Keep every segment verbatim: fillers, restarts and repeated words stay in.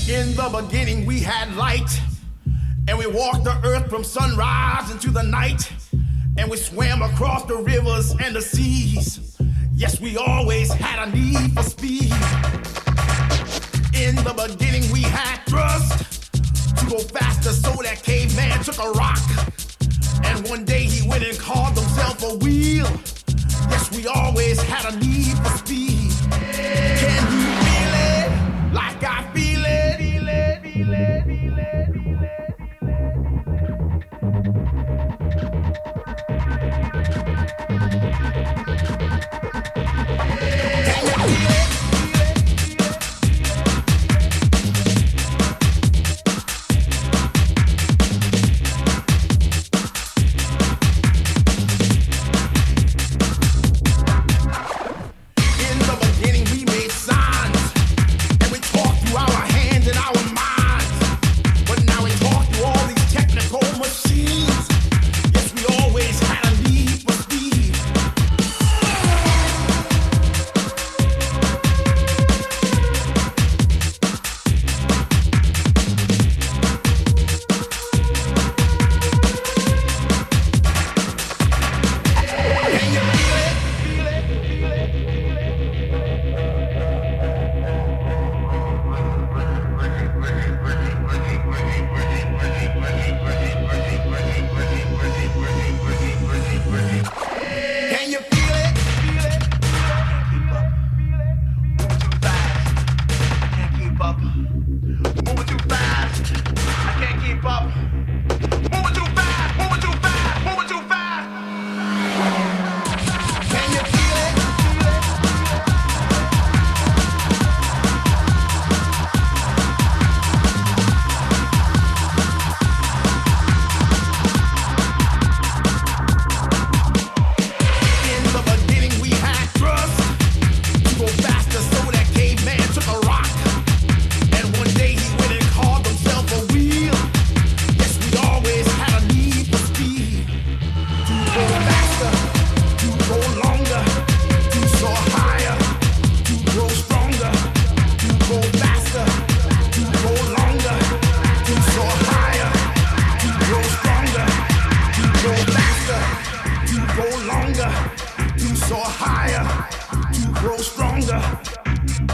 In the beginning we had light, and we walked the earth from sunrise into the night, and we swam across the rivers and the seas. Yes, we always had a need for speed. In the beginning we had thrust to go faster, so that caveman took a rock, and one day he went and called himself a wheel. Yes, we always had a need for speed. Can you feel it like I feel it? Feel it, feel it, feel it, feel it. Can you feel it?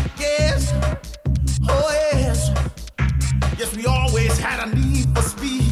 Yes, oh yes. Yes, we always had a need for speed.